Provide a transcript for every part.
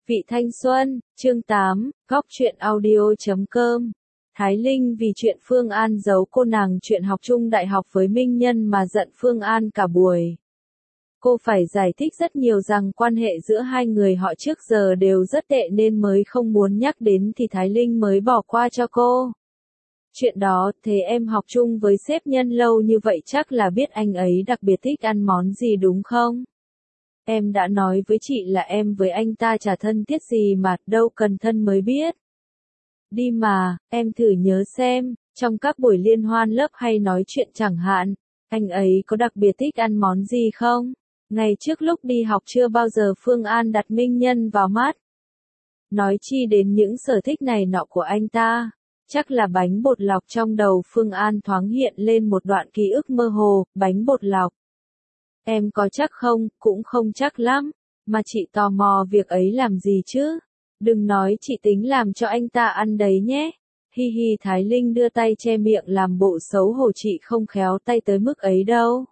Vị thanh xuân, chương 8, góc truyện audio.com. Thái Linh vì chuyện Phương An giấu cô nàng chuyện học chung đại học với Minh Nhân mà giận Phương An cả buổi. Cô phải giải thích rất nhiều rằng quan hệ giữa hai người họ trước giờ đều rất tệ nên mới không muốn nhắc đến thì Thái Linh mới bỏ qua cho cô. Chuyện đó, thế em học chung với sếp Nhân lâu như vậy chắc là biết anh ấy đặc biệt thích ăn món gì đúng không? Em đã nói với chị là em với anh ta chả thân thiết gì mà, đâu cần thân mới biết. Đi mà, em thử nhớ xem, trong các buổi liên hoan lớp hay nói chuyện chẳng hạn, anh ấy có đặc biệt thích ăn món gì không? Ngày trước lúc đi học chưa bao giờ Phương An đặt Minh Nhân vào mắt. Nói chi đến những sở thích này nọ của anh ta, chắc là bánh bột lọc. Trong đầu Phương An thoáng hiện lên một đoạn ký ức mơ hồ, bánh bột lọc. Em có chắc không, cũng không chắc lắm, mà chị tò mò việc ấy làm gì chứ? Đừng nói chị tính làm cho anh ta ăn đấy nhé. Hi hi, Thái Linh đưa tay che miệng làm bộ xấu hổ, chị không khéo tay tới mức ấy đâu.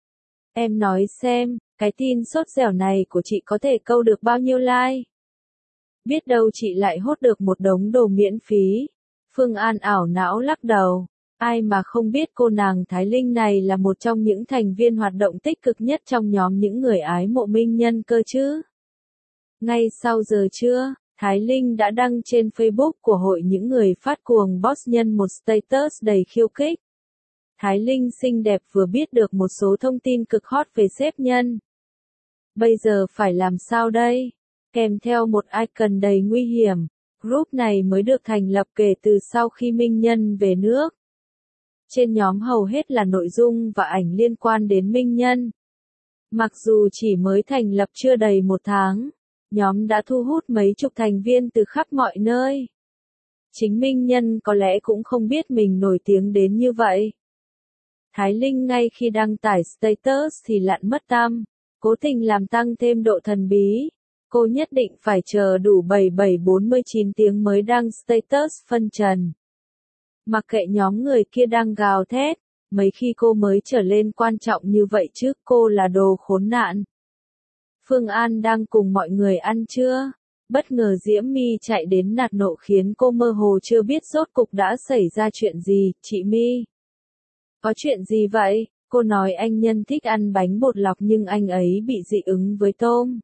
Em nói xem, cái tin sốt dẻo này của chị có thể câu được bao nhiêu like? Biết đâu chị lại hốt được một đống đồ miễn phí. Phương An ảo não lắc đầu. Ai mà không biết cô nàng Thái Linh này là một trong những thành viên hoạt động tích cực nhất trong nhóm những người ái mộ Minh Nhân cơ chứ. Ngay sau giờ trưa, Thái Linh đã đăng trên Facebook của hội những người phát cuồng Boss Nhân một status đầy khiêu khích. Thái Linh xinh đẹp vừa biết được một số thông tin cực hot về sếp Nhân. Bây giờ phải làm sao đây? Kèm theo một icon đầy nguy hiểm. Group này mới được thành lập kể từ sau khi Minh Nhân về nước. Trên nhóm hầu hết là nội dung và ảnh liên quan đến Minh Nhân. Mặc dù chỉ mới thành lập chưa đầy một tháng, nhóm đã thu hút mấy chục thành viên từ khắp mọi nơi. Chính Minh Nhân có lẽ cũng không biết mình nổi tiếng đến như vậy. Thái Linh ngay khi đăng tải status thì lặn mất tăm, cố tình làm tăng thêm độ thần bí. Cô nhất định phải chờ đủ 7749 tiếng mới đăng status phân trần. Mặc kệ nhóm người kia đang gào thét, mấy khi cô mới trở lên quan trọng như vậy chứ, cô là đồ khốn nạn. Phương An đang cùng mọi người ăn trưa, bất ngờ Diễm My chạy đến nạt nộ khiến cô mơ hồ chưa biết rốt cục đã xảy ra chuyện gì. Chị My, có chuyện gì vậy? Cô nói anh Nhân thích ăn bánh bột lọc nhưng anh ấy bị dị ứng với tôm.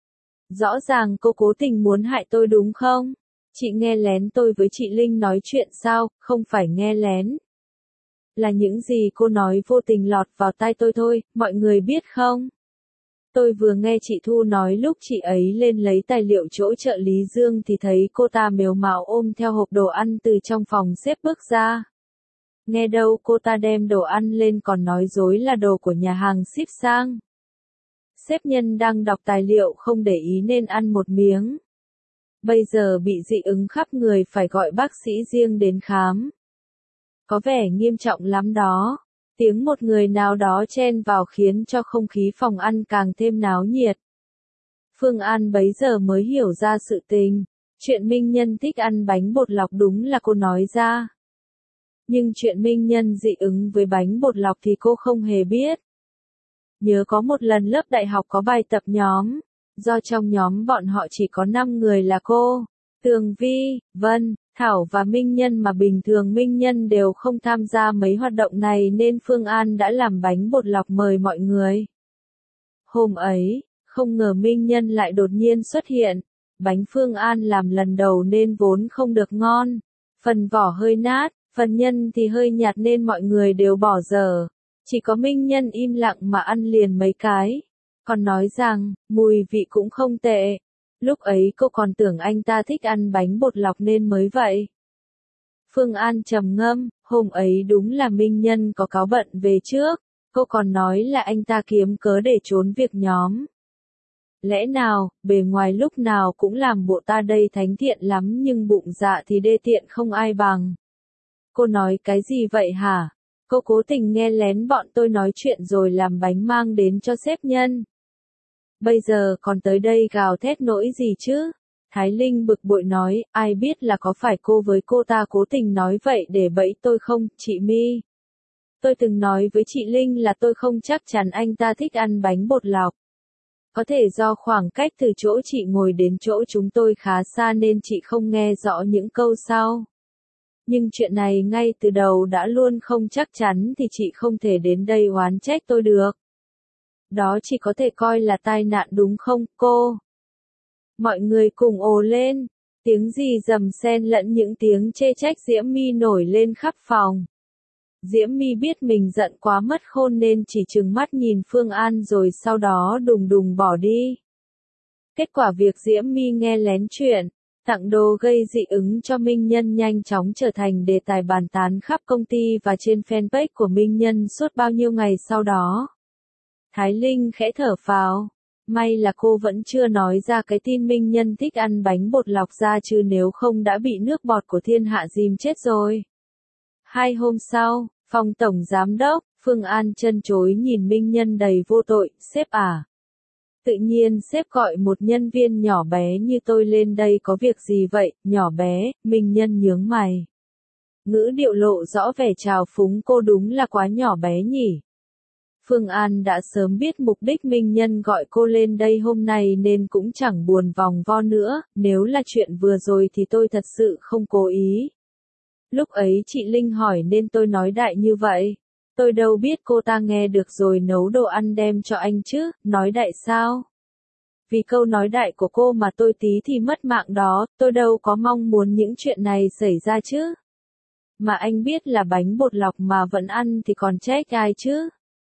Rõ ràng cô cố tình muốn hại tôi đúng không? Chị nghe lén tôi với chị Linh nói chuyện sao? Không phải nghe lén. Là những gì cô nói vô tình lọt vào tai tôi thôi, mọi người biết không? Tôi vừa nghe chị Thu nói lúc chị ấy lên lấy tài liệu chỗ trợ lý Dương thì thấy cô ta mếu máo ôm theo hộp đồ ăn từ trong phòng xếp bước ra. Nghe đâu cô ta đem đồ ăn lên còn nói dối là đồ của nhà hàng ship sang. Sếp Nhân đang đọc tài liệu không để ý nên ăn một miếng. Bây giờ bị dị ứng khắp người phải gọi bác sĩ riêng đến khám. Có vẻ nghiêm trọng lắm đó. Tiếng một người nào đó chen vào khiến cho không khí phòng ăn càng thêm náo nhiệt. Phương An bấy giờ mới hiểu ra sự tình. Chuyện Minh Nhân thích ăn bánh bột lọc đúng là cô nói ra. Nhưng chuyện Minh Nhân dị ứng với bánh bột lọc thì cô không hề biết. Nhớ có một lần lớp đại học có bài tập nhóm. Do trong nhóm bọn họ chỉ có 5 người là cô, Tường Vi, Vân, Thảo và Minh Nhân mà bình thường Minh Nhân đều không tham gia mấy hoạt động này nên Phương An đã làm bánh bột lọc mời mọi người. Hôm ấy, không ngờ Minh Nhân lại đột nhiên xuất hiện. Bánh Phương An làm lần đầu nên vốn không được ngon. Phần vỏ hơi nát, phần nhân thì hơi nhạt nên mọi người đều bỏ dở. Chỉ có Minh Nhân im lặng mà ăn liền mấy cái. Còn nói rằng, mùi vị cũng không tệ. Lúc ấy cô còn tưởng anh ta thích ăn bánh bột lọc nên mới vậy. Phương An trầm ngâm, hôm ấy đúng là Minh Nhân có cáo bận về trước. Cô còn nói là anh ta kiếm cớ để trốn việc nhóm. Lẽ nào, bề ngoài lúc nào cũng làm bộ ta đây thánh thiện lắm nhưng bụng dạ thì đê tiện không ai bằng. Cô nói cái gì vậy hả? Cô cố tình nghe lén bọn tôi nói chuyện rồi làm bánh mang đến cho sếp Nhân. Bây giờ còn tới đây gào thét nỗi gì chứ? Thái Linh bực bội nói, ai biết là có phải cô với cô ta cố tình nói vậy để bẫy tôi không, chị My? Tôi từng nói với chị Linh là tôi không chắc chắn anh ta thích ăn bánh bột lọc. Có thể do khoảng cách từ chỗ chị ngồi đến chỗ chúng tôi khá xa nên chị không nghe rõ những câu sau. Nhưng chuyện này ngay từ đầu đã luôn không chắc chắn thì chị không thể đến đây oán trách tôi được. Đó chỉ có thể coi là tai nạn đúng không, cô? Mọi người cùng ồ lên. Tiếng gì rầm xen lẫn những tiếng chê trách Diễm My nổi lên khắp phòng. Diễm My biết mình giận quá mất khôn nên chỉ trừng mắt nhìn Phương An rồi sau đó đùng đùng bỏ đi. Kết quả việc Diễm My nghe lén chuyện tặng đồ gây dị ứng cho Minh Nhân nhanh chóng trở thành đề tài bàn tán khắp công ty và trên fanpage của Minh Nhân suốt bao nhiêu ngày sau đó. Thái Linh khẽ thở phào. May là cô vẫn chưa nói ra cái tin Minh Nhân thích ăn bánh bột lọc ra chứ nếu không đã bị nước bọt của thiên hạ dìm chết rồi. 2 hôm sau, phòng tổng giám đốc, Phương An chân chối nhìn Minh Nhân đầy vô tội, sếp à. Tự nhiên sếp gọi một nhân viên nhỏ bé như tôi lên đây có việc gì vậy, nhỏ bé, Minh Nhân nhướng mày. Ngữ điệu lộ rõ vẻ trào phúng cô đúng là quá nhỏ bé nhỉ. Phương An đã sớm biết mục đích Minh Nhân gọi cô lên đây hôm nay nên cũng chẳng buồn vòng vo nữa, nếu là chuyện vừa rồi thì tôi thật sự không cố ý. Lúc ấy chị Linh hỏi nên tôi nói đại như vậy. Tôi đâu biết cô ta nghe được rồi nấu đồ ăn đem cho anh chứ, nói đại sao? Vì câu nói đại của cô mà tôi tí thì mất mạng đó, tôi đâu có mong muốn những chuyện này xảy ra chứ. Mà anh biết là bánh bột lọc mà vẫn ăn thì còn trách ai chứ?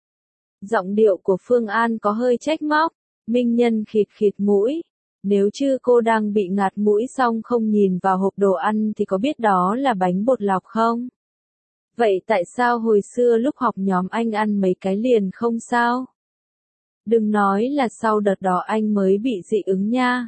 Giọng điệu của Phương An có hơi trách móc, Minh Nhân khịt khịt mũi. Nếu chứ cô đang bị ngạt mũi xong không nhìn vào hộp đồ ăn thì có biết đó là bánh bột lọc không? Vậy tại sao hồi xưa lúc học nhóm anh ăn mấy cái liền không sao? Đừng nói là sau đợt đó anh mới bị dị ứng nha.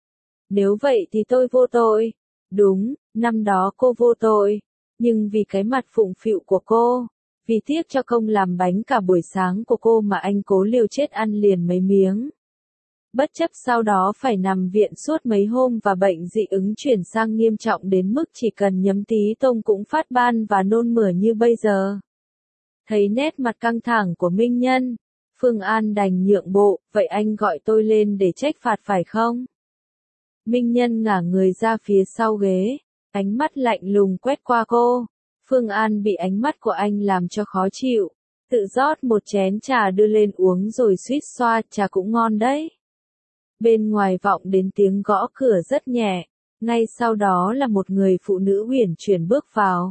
Nếu vậy thì tôi vô tội. Đúng, năm đó cô vô tội. Nhưng vì cái mặt phụng phịu của cô, vì tiếc cho công làm bánh cả buổi sáng của cô mà anh cố liều chết ăn liền mấy miếng. Bất chấp sau đó phải nằm viện suốt mấy hôm và bệnh dị ứng chuyển sang nghiêm trọng đến mức chỉ cần nhấm tí tông cũng phát ban và nôn mửa như bây giờ. Thấy nét mặt căng thẳng của Minh Nhân, Phương An đành nhượng bộ, vậy anh gọi tôi lên để trách phạt phải không? Minh Nhân ngả người ra phía sau ghế, ánh mắt lạnh lùng quét qua cô. Phương An bị ánh mắt của anh làm cho khó chịu, tự rót một chén trà đưa lên uống rồi suýt xoa, trà cũng ngon đấy. Bên ngoài vọng đến tiếng gõ cửa rất nhẹ, ngay sau đó là một người phụ nữ uyển chuyển bước vào.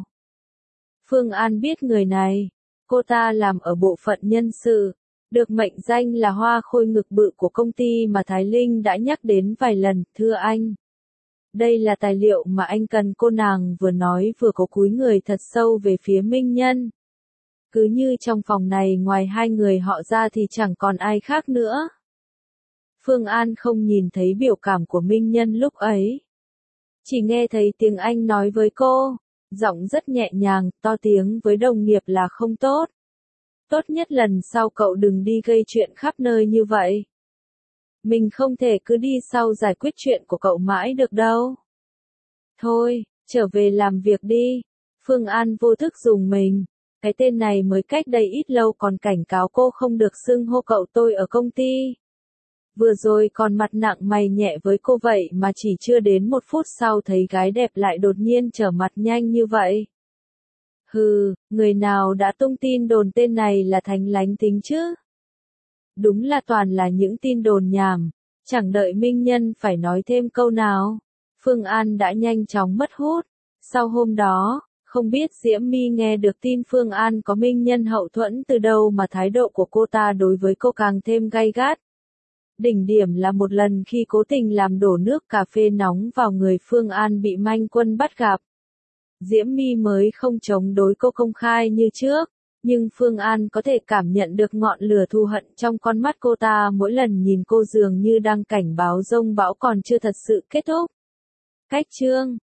Phương An biết người này, cô ta làm ở bộ phận nhân sự, được mệnh danh là hoa khôi ngực bự của công ty mà Thái Linh đã nhắc đến vài lần, thưa anh. Đây là tài liệu mà anh cần, cô nàng vừa nói vừa có cúi người thật sâu về phía Minh Nhân. Cứ như trong phòng này ngoài hai người họ ra thì chẳng còn ai khác nữa. Phương An không nhìn thấy biểu cảm của Minh Nhân lúc ấy. Chỉ nghe thấy tiếng Anh nói với cô, giọng rất nhẹ nhàng, to tiếng với đồng nghiệp là không tốt. Tốt nhất lần sau cậu đừng đi gây chuyện khắp nơi như vậy. Mình không thể cứ đi sau giải quyết chuyện của cậu mãi được đâu. Thôi, trở về làm việc đi. Phương An vô thức dùng mình. Cái tên này mới cách đây ít lâu còn cảnh cáo cô không được xưng hô cậu tôi ở công ty. Vừa rồi còn mặt nặng mày nhẹ với cô vậy mà chỉ chưa đến 1 phút sau thấy gái đẹp lại đột nhiên trở mặt nhanh như vậy. Hừ, người nào đã tung tin đồn tên này là Thành lánh tính chứ? Đúng là toàn là những tin đồn nhảm, chẳng đợi Minh Nhân phải nói thêm câu nào. Phương An đã nhanh chóng mất hút. Sau hôm đó, không biết Diễm My nghe được tin Phương An có Minh Nhân hậu thuẫn từ đâu mà thái độ của cô ta đối với cô càng thêm gay gắt. Đỉnh điểm là một lần khi cố tình làm đổ nước cà phê nóng vào người Phương An bị Manh Quân bắt gặp. Diễm My mới không chống đối cô công khai như trước, nhưng Phương An có thể cảm nhận được ngọn lửa thù hận trong con mắt cô ta mỗi lần nhìn cô dường như đang cảnh báo giông bão còn chưa thật sự kết thúc. Cách chương